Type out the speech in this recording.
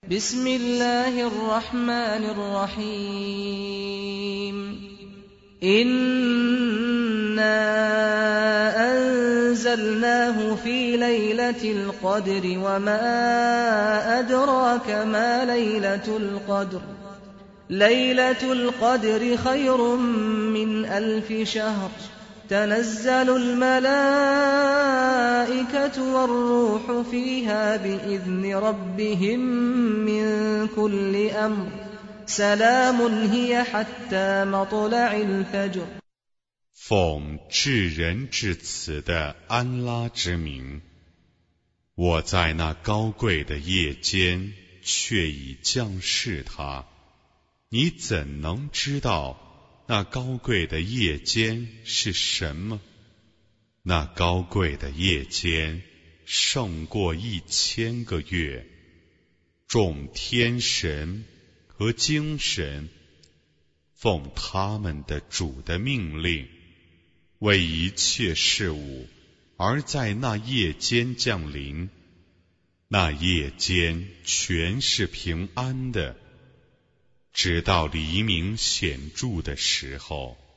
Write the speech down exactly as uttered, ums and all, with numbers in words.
بسم الله الرحمن الرحيم إنا أنزلناه في ليلة القدر وما أدراك ما ليلة القدر ليلة القدر خير من ألف شهر تنزل الملائكة والروح فيها بإذن ربهم من كل أمر سلام هي حتى مطلع الفجر 奉至仁至慈的安拉之名，我在那高贵的夜间却已降示它，你怎能知道那高贵的夜间是什么？那高贵的夜间胜过一千个月，众天神和精神奉他们的主的命令，为一切事物而在那夜间降临，那夜间全是平安的，直到黎明显著的时候。